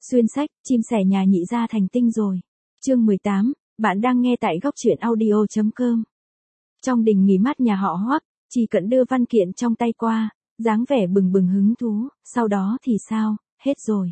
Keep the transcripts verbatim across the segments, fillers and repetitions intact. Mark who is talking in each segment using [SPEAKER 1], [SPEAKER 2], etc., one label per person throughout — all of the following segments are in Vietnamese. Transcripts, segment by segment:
[SPEAKER 1] Xuyên sách, chim sẻ nhà nhị gia thành tinh rồi. Chương mười tám, bạn đang nghe tại góc truyện audio chấm com. Trong đình nghỉ mát nhà họ Hoắc, Chỉ Cận đưa văn kiện trong tay qua, dáng vẻ bừng bừng hứng thú, sau đó thì sao, hết rồi.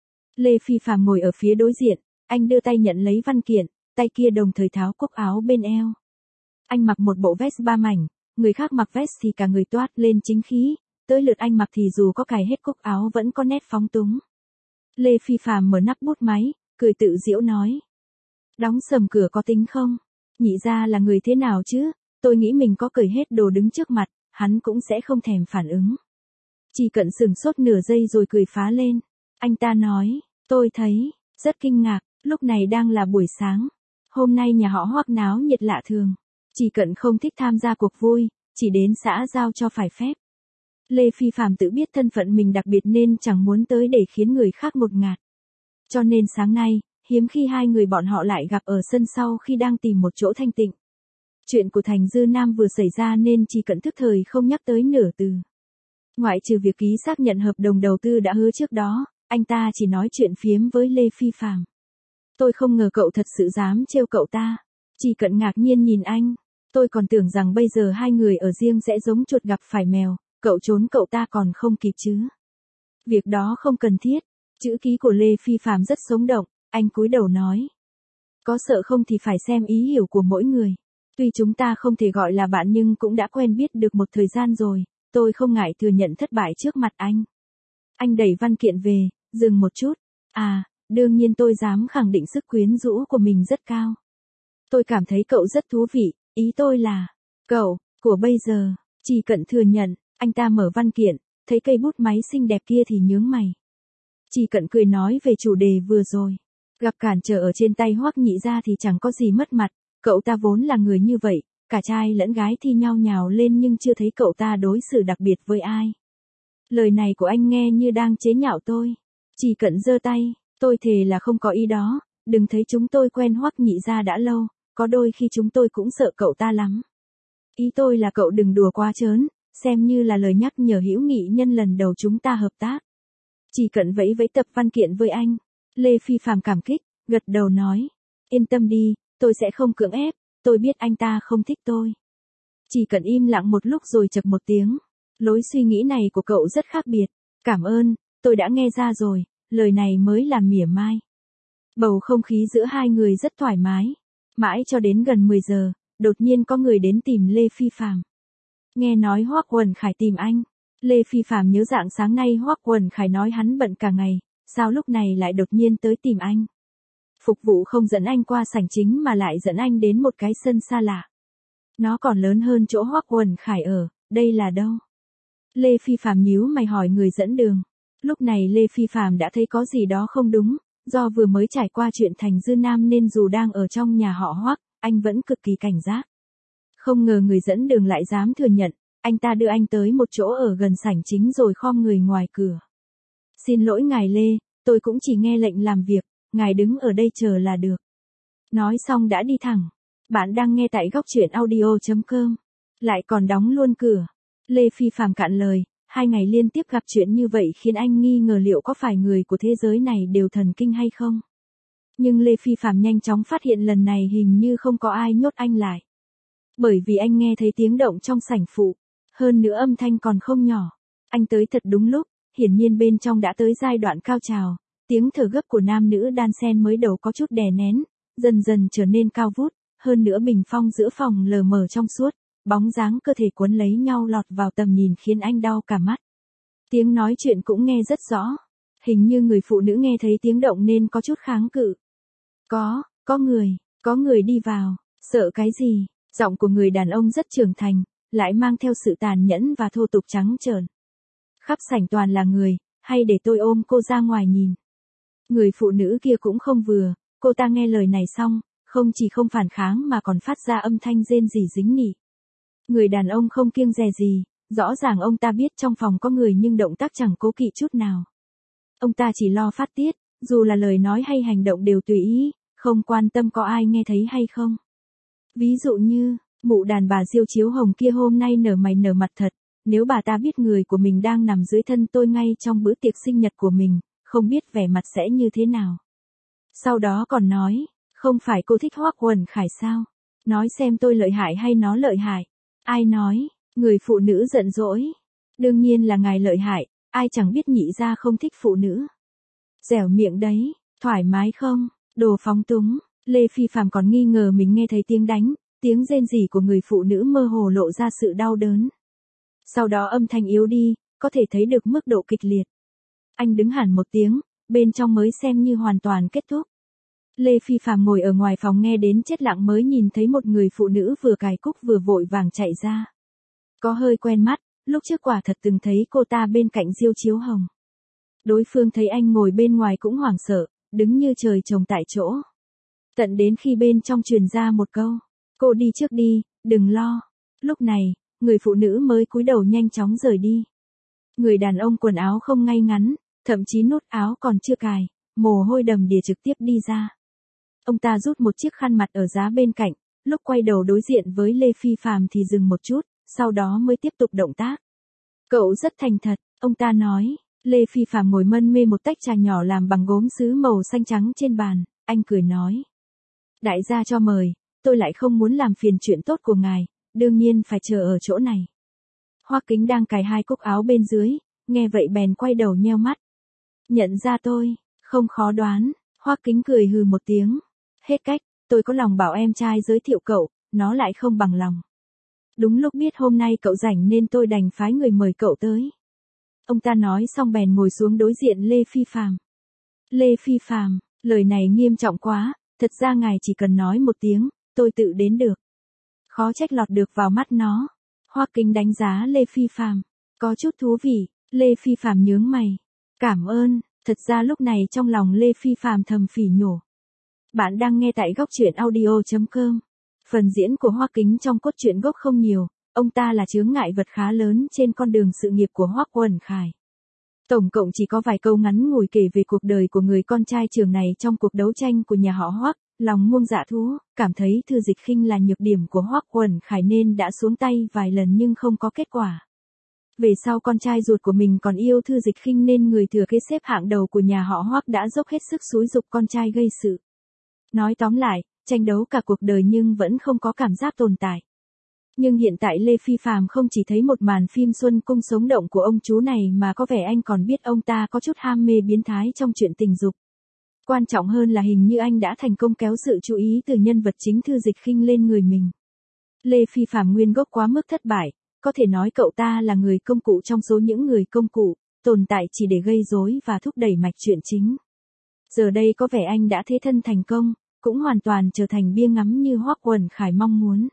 [SPEAKER 1] Lê Phi Phàm ngồi ở phía đối diện, anh đưa tay nhận lấy văn kiện, tay kia đồng thời tháo cúc áo bên eo. Anh mặc một bộ vest ba mảnh, người khác mặc vest thì cả người toát lên chính khí, tới lượt anh mặc thì dù có cài hết cúc áo vẫn có nét phóng túng. Lê Phi Phàm mở nắp bút máy, cười tự giễu nói. Đóng sầm cửa có tính không? Nhị gia là người thế nào chứ? Tôi nghĩ mình có cởi hết đồ đứng trước mặt, hắn cũng sẽ không thèm phản ứng. Chỉ Cận sừng sốt nửa giây rồi cười phá lên. Anh ta nói, tôi thấy, rất kinh ngạc, lúc này đang là buổi sáng. Hôm nay nhà họ Hoắc náo nhiệt lạ thường. Chỉ Cận không thích tham gia cuộc vui, chỉ đến xã giao cho phải phép. Lê Phi Phàm tự biết thân phận mình đặc biệt nên chẳng muốn tới để khiến người khác ngột ngạt. Cho nên sáng nay, hiếm khi hai người bọn họ lại gặp ở sân sau khi đang tìm một chỗ thanh tịnh. Chuyện của Thành Dư Nam vừa xảy ra nên Chỉ Cận thức thời không nhắc tới nửa từ. Ngoại trừ việc ký xác nhận hợp đồng đầu tư đã hứa trước đó, anh ta chỉ nói chuyện phiếm với Lê Phi Phàm. Tôi không ngờ cậu thật sự dám trêu cậu ta. Chỉ Cận ngạc nhiên nhìn anh. Tôi còn tưởng rằng bây giờ hai người ở riêng sẽ giống chuột gặp phải mèo, cậu trốn cậu ta còn không kịp chứ. Việc đó không cần thiết. Chữ ký của Lê Phi Phàm rất sống động, anh cúi đầu nói. Có sợ không thì phải xem ý hiểu của mỗi người. Tuy chúng ta không thể gọi là bạn nhưng cũng đã quen biết được một thời gian rồi, tôi không ngại thừa nhận thất bại trước mặt anh. Anh đẩy văn kiện về, dừng một chút. À, đương nhiên tôi dám khẳng định sức quyến rũ của mình rất cao. Tôi cảm thấy cậu rất thú vị, ý tôi là, cậu, của bây giờ, Chỉ Cận thừa nhận, anh ta mở văn kiện, thấy cây bút máy xinh đẹp kia thì nhướng mày. Chỉ Cận cười nói về chủ đề vừa rồi. Gặp cản trở ở trên tay Hoắc nhị gia thì chẳng có gì mất mặt, cậu ta vốn là người như vậy, cả trai lẫn gái thi nhau nhào lên nhưng chưa thấy cậu ta đối xử đặc biệt với ai. Lời này của anh nghe như đang chế nhạo tôi. Chỉ Cận giơ tay, tôi thề là không có ý đó, đừng thấy chúng tôi quen Hoắc nhị gia đã lâu, có đôi khi chúng tôi cũng sợ cậu ta lắm. Ý tôi là cậu đừng đùa quá trớn, xem như là lời nhắc nhở hữu nghị nhân lần đầu chúng ta hợp tác. Chỉ Cận vẫy vẫy tập văn kiện với anh. Lê Phi Phàm cảm kích, gật đầu nói. Yên tâm đi, tôi sẽ không cưỡng ép, tôi biết anh ta không thích tôi. Chỉ Cận im lặng một lúc rồi chậc một tiếng. Lối suy nghĩ này của cậu rất khác biệt. Cảm ơn, tôi đã nghe ra rồi, lời này mới là mỉa mai. Bầu không khí giữa hai người rất thoải mái. Mãi cho đến gần mười giờ, đột nhiên có người đến tìm Lê Phi Phàm. Nghe nói Hoắc Quần Khải tìm anh. Lê Phi Phàm nhớ dạng sáng nay Hoắc Quần Khải nói hắn bận cả ngày, sao lúc này lại đột nhiên tới tìm anh. Phục vụ không dẫn anh qua sảnh chính mà lại dẫn anh đến một cái sân xa lạ. Nó còn lớn hơn chỗ Hoắc Quần Khải ở, đây là đâu? Lê Phi Phàm nhíu mày hỏi người dẫn đường. Lúc này Lê Phi Phàm đã thấy có gì đó không đúng, do vừa mới trải qua chuyện Thành Dư Nam nên dù đang ở trong nhà họ Hoắc, anh vẫn cực kỳ cảnh giác. Không ngờ người dẫn đường lại dám thừa nhận, anh ta đưa anh tới một chỗ ở gần sảnh chính rồi khom người ngoài cửa. Xin lỗi ngài Lê, tôi cũng chỉ nghe lệnh làm việc, ngài đứng ở đây chờ là được. Nói xong đã đi thẳng. Bạn đang nghe tại góc truyện audio chấm com. Lại còn đóng luôn cửa. Lê Phi Phàm cạn lời, hai ngày liên tiếp gặp chuyện như vậy khiến anh nghi ngờ liệu có phải người của thế giới này đều thần kinh hay không. Nhưng Lê Phi Phàm nhanh chóng phát hiện lần này hình như không có ai nhốt anh lại. Bởi vì anh nghe thấy tiếng động trong sảnh phụ. Hơn nữa âm thanh còn không nhỏ. Anh tới thật đúng lúc, hiển nhiên bên trong đã tới giai đoạn cao trào. Tiếng thở gấp của nam nữ đan xen mới đầu có chút đè nén, dần dần trở nên cao vút, hơn nữa bình phong giữa phòng lờ mờ trong suốt, bóng dáng cơ thể cuốn lấy nhau lọt vào tầm nhìn khiến anh đau cả mắt. Tiếng nói chuyện cũng nghe rất rõ, hình như người phụ nữ nghe thấy tiếng động nên có chút kháng cự. Có, có người, có người đi vào, sợ cái gì? Giọng của người đàn ông rất trưởng thành, lại mang theo sự tàn nhẫn và thô tục trắng trợn. Khắp sảnh toàn là người, hay để tôi ôm cô ra ngoài nhìn. Người phụ nữ kia cũng không vừa, cô ta nghe lời này xong, không chỉ không phản kháng mà còn phát ra âm thanh rên rỉ dính nỉ. Người đàn ông không kiêng dè gì, rõ ràng ông ta biết trong phòng có người nhưng động tác chẳng cố kỵ chút nào. Ông ta chỉ lo phát tiết, dù là lời nói hay hành động đều tùy ý, không quan tâm có ai nghe thấy hay không. Ví dụ như, mụ đàn bà Diêu Chiếu Hồng kia hôm nay nở mày nở mặt thật, nếu bà ta biết người của mình đang nằm dưới thân tôi ngay trong bữa tiệc sinh nhật của mình, không biết vẻ mặt sẽ như thế nào. Sau đó còn nói, không phải cô thích Hoắc Uẩn Khải sao? Nói xem tôi lợi hại hay nó lợi hại? Ai nói? Người phụ nữ giận dỗi. Đương nhiên là ngài lợi hại, ai chẳng biết nhị gia không thích phụ nữ. Dẻo miệng đấy, thoải mái không? Đồ phóng túng. Lê Phi Phạm còn nghi ngờ mình nghe thấy tiếng đánh, tiếng rên rỉ của người phụ nữ mơ hồ lộ ra sự đau đớn. Sau đó âm thanh yếu đi, có thể thấy được mức độ kịch liệt. Anh đứng hẳn một tiếng, bên trong mới xem như hoàn toàn kết thúc. Lê Phi Phạm ngồi ở ngoài phòng nghe đến chết lặng mới nhìn thấy một người phụ nữ vừa cài cúc vừa vội vàng chạy ra. Có hơi quen mắt, lúc trước quả thật từng thấy cô ta bên cạnh Diêu Chiếu Hồng. Đối phương thấy anh ngồi bên ngoài cũng hoảng sợ, đứng như trời trồng tại chỗ. Tận đến khi bên trong truyền ra một câu, cô đi trước đi, đừng lo. Lúc này, người phụ nữ mới cúi đầu nhanh chóng rời đi. Người đàn ông quần áo không ngay ngắn, thậm chí nút áo còn chưa cài, mồ hôi đầm đìa trực tiếp đi ra. Ông ta rút một chiếc khăn mặt ở giá bên cạnh, lúc quay đầu đối diện với Lê Phi Phạm thì dừng một chút, sau đó mới tiếp tục động tác. Cậu rất thành thật, ông ta nói. Lê Phi Phạm ngồi mân mê một tách trà nhỏ làm bằng gốm sứ màu xanh trắng trên bàn, anh cười nói. Đại gia cho mời, tôi lại không muốn làm phiền chuyện tốt của ngài, đương nhiên phải chờ ở chỗ này. Hoắc Kính đang cài hai cúc áo bên dưới, nghe vậy bèn quay đầu nheo mắt. Nhận ra tôi, không khó đoán, Hoắc Kính cười hừ một tiếng. Hết cách, tôi có lòng bảo em trai giới thiệu cậu, nó lại không bằng lòng. Đúng lúc biết hôm nay cậu rảnh nên tôi đành phái người mời cậu tới. Ông ta nói xong bèn ngồi xuống đối diện Lê Phi Phạm. Lê Phi Phạm, lời này nghiêm trọng quá, thật ra ngài chỉ cần nói một tiếng, tôi tự đến được. Khó trách lọt được vào mắt nó. Hoắc Kính đánh giá Lê Phi Phạm, có chút thú vị. Lê Phi Phạm nhướng mày. Cảm ơn, thật ra lúc này trong lòng Lê Phi Phạm thầm phỉ nhổ. Bạn đang nghe tại góc truyện audio chấm com. Phần diễn của Hoắc Kính trong cốt truyện gốc không nhiều, ông ta là chướng ngại vật khá lớn trên con đường sự nghiệp của Hoắc Uẩn Khải. Tổng cộng chỉ có vài câu ngắn ngủi kể về cuộc đời của người con trai trưởng này trong cuộc đấu tranh của nhà họ Hoắc, lòng muông dạ thú, cảm thấy Thư Dịch Khinh là nhược điểm của Hoắc Uẩn Khải nên đã xuống tay vài lần nhưng không có kết quả. Về sau con trai ruột của mình còn yêu Thư Dịch Khinh nên người thừa kế xếp hạng đầu của nhà họ Hoắc đã dốc hết sức xúi giục con trai gây sự. Nói tóm lại, tranh đấu cả cuộc đời nhưng vẫn không có cảm giác tồn tại. Nhưng hiện tại Lê Phi Phạm không chỉ thấy một màn phim Xuân Cung sống động của ông chú này mà có vẻ anh còn biết ông ta có chút ham mê biến thái trong chuyện tình dục. Quan trọng hơn là hình như anh đã thành công kéo sự chú ý từ nhân vật chính Thư Dịch Khinh lên người mình. Lê Phi Phạm nguyên gốc quá mức thất bại, có thể nói cậu ta là người công cụ trong số những người công cụ, tồn tại chỉ để gây rối và thúc đẩy mạch chuyện chính. Giờ đây có vẻ anh đã thế thân thành công, cũng hoàn toàn trở thành bia ngắm như Hoắc Uẩn Khải mong muốn.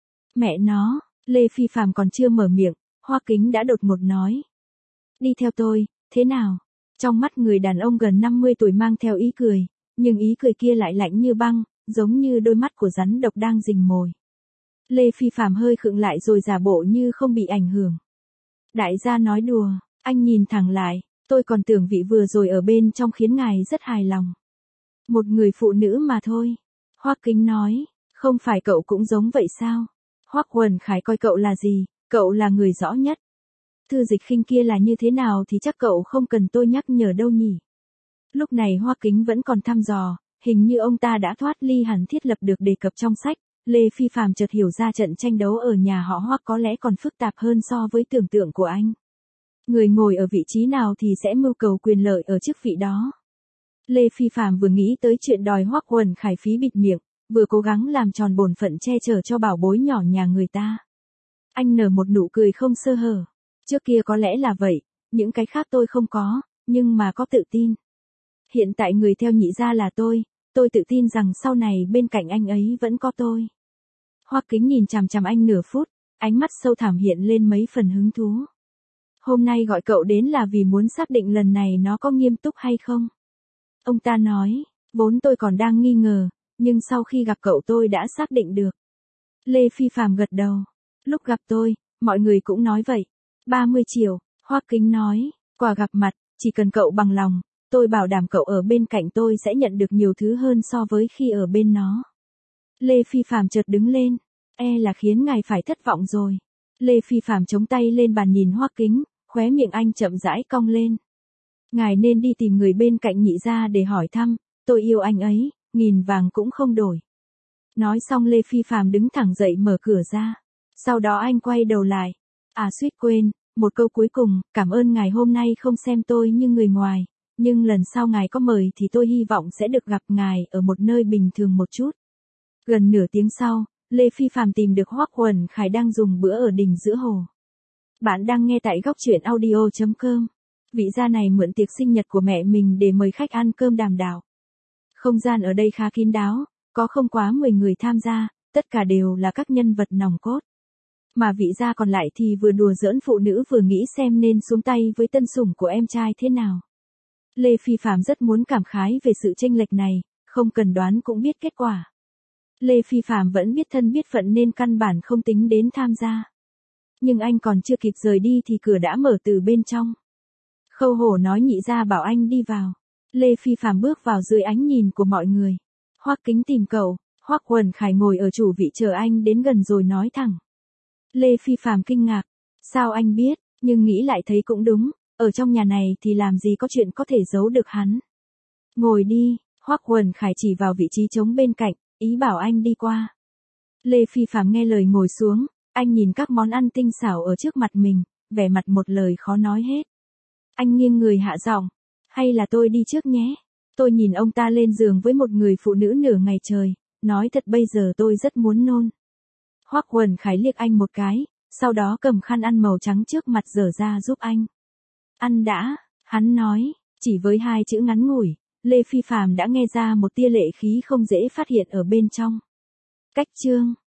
[SPEAKER 1] Mẹ nó, Lê Phi Phạm còn chưa mở miệng, Hoắc Kính đã đột ngột nói. Đi theo tôi, thế nào? Trong mắt người đàn ông gần năm mươi tuổi mang theo ý cười, nhưng ý cười kia lại lạnh như băng, giống như đôi mắt của rắn độc đang rình mồi. Lê Phi Phạm hơi khựng lại rồi giả bộ như không bị ảnh hưởng. Đại gia nói đùa, anh nhìn thẳng lại, tôi còn tưởng vị vừa rồi ở bên trong khiến ngài rất hài lòng. Một người phụ nữ mà thôi. Hoắc Kính nói, không phải cậu cũng giống vậy sao? Hoắc Uẩn Khải coi cậu là gì, cậu là người rõ nhất. Thư Dịch Khinh kia là như thế nào thì chắc cậu không cần tôi nhắc nhở đâu nhỉ. Lúc này Hoắc Kính vẫn còn thăm dò, hình như ông ta đã thoát ly hẳn thiết lập được đề cập trong sách. Lê Phi Phạm chợt hiểu ra trận tranh đấu ở nhà họ Hoắc có lẽ còn phức tạp hơn so với tưởng tượng của anh. Người ngồi ở vị trí nào thì sẽ mưu cầu quyền lợi ở chức vị đó. Lê Phi Phạm vừa nghĩ tới chuyện đòi Hoắc Uẩn Khải phí bịt miệng, vừa cố gắng làm tròn bổn phận che chở cho bảo bối nhỏ nhà người ta. Anh nở một nụ cười không sơ hở. Trước kia có lẽ là vậy, những cái khác tôi không có, nhưng mà có tự tin. Hiện tại người theo nhị gia là tôi, tôi tự tin rằng sau này bên cạnh anh ấy vẫn có tôi. Hoắc Kính nhìn chằm chằm anh nửa phút, ánh mắt sâu thẳm hiện lên mấy phần hứng thú. Hôm nay gọi cậu đến là vì muốn xác định lần này nó có nghiêm túc hay không. Ông ta nói, vốn tôi còn đang nghi ngờ, nhưng sau khi gặp cậu tôi đã xác định được. Lê Phi Phạm gật đầu. Lúc gặp tôi, mọi người cũng nói vậy. ba mươi triệu, Hoắc Kính nói, quả gặp mặt, chỉ cần cậu bằng lòng, tôi bảo đảm cậu ở bên cạnh tôi sẽ nhận được nhiều thứ hơn so với khi ở bên nó. Lê Phi Phạm chợt đứng lên, e là khiến ngài phải thất vọng rồi. Lê Phi Phạm chống tay lên bàn nhìn Hoắc Kính, khóe miệng anh chậm rãi cong lên. Ngài nên đi tìm người bên cạnh nhị gia để hỏi thăm, tôi yêu anh ấy, nghìn vàng cũng không đổi. Nói xong Lê Phi Phạm đứng thẳng dậy mở cửa ra. Sau đó anh quay đầu lại. À suýt quên, một câu cuối cùng, cảm ơn ngài hôm nay không xem tôi như người ngoài, nhưng lần sau ngài có mời thì tôi hy vọng sẽ được gặp ngài ở một nơi bình thường một chút. Gần nửa tiếng sau, Lê Phi Phạm tìm được Hoắc Uẩn Khải đang dùng bữa ở đình giữa hồ. Bạn đang nghe tại góc truyện audio chấm com. Vị gia này mượn tiệc sinh nhật của mẹ mình để mời khách ăn cơm đàm đạo. Không gian ở đây khá kín đáo, có không quá mười người tham gia, tất cả đều là các nhân vật nòng cốt. Mà vị gia còn lại thì vừa đùa giỡn phụ nữ vừa nghĩ xem nên xuống tay với tân sủng của em trai thế nào. Lê Phi Phạm rất muốn cảm khái về sự chênh lệch này, không cần đoán cũng biết kết quả. Lê Phi Phạm vẫn biết thân biết phận nên căn bản không tính đến tham gia. Nhưng anh còn chưa kịp rời đi thì cửa đã mở từ bên trong. Khâu Hổ nói nhị gia bảo anh đi vào. Lê Phi Phạm bước vào dưới ánh nhìn của mọi người. Hoắc Kính tìm cậu, Hoắc Uẩn Khải ngồi ở chủ vị chờ anh đến gần rồi nói thẳng. Lê Phi Phạm kinh ngạc. Sao anh biết, nhưng nghĩ lại thấy cũng đúng, ở trong nhà này thì làm gì có chuyện có thể giấu được hắn. Ngồi đi, Hoắc Uẩn Khải chỉ vào vị trí trống bên cạnh, ý bảo anh đi qua. Lê Phi Phạm nghe lời ngồi xuống, anh nhìn các món ăn tinh xảo ở trước mặt mình, vẻ mặt một lời khó nói hết. Anh nghiêng người hạ giọng, hay là tôi đi trước nhé. Tôi nhìn ông ta lên giường với một người phụ nữ nửa ngày trời, nói thật bây giờ tôi rất muốn nôn. Hoắc Uẩn Khải liếc anh một cái, sau đó cầm khăn ăn màu trắng trước mặt dở ra giúp anh. Ăn đã, hắn nói, chỉ với hai chữ ngắn ngủi, Lê Phi Phạm đã nghe ra một tia lệ khí không dễ phát hiện ở bên trong. Cách chương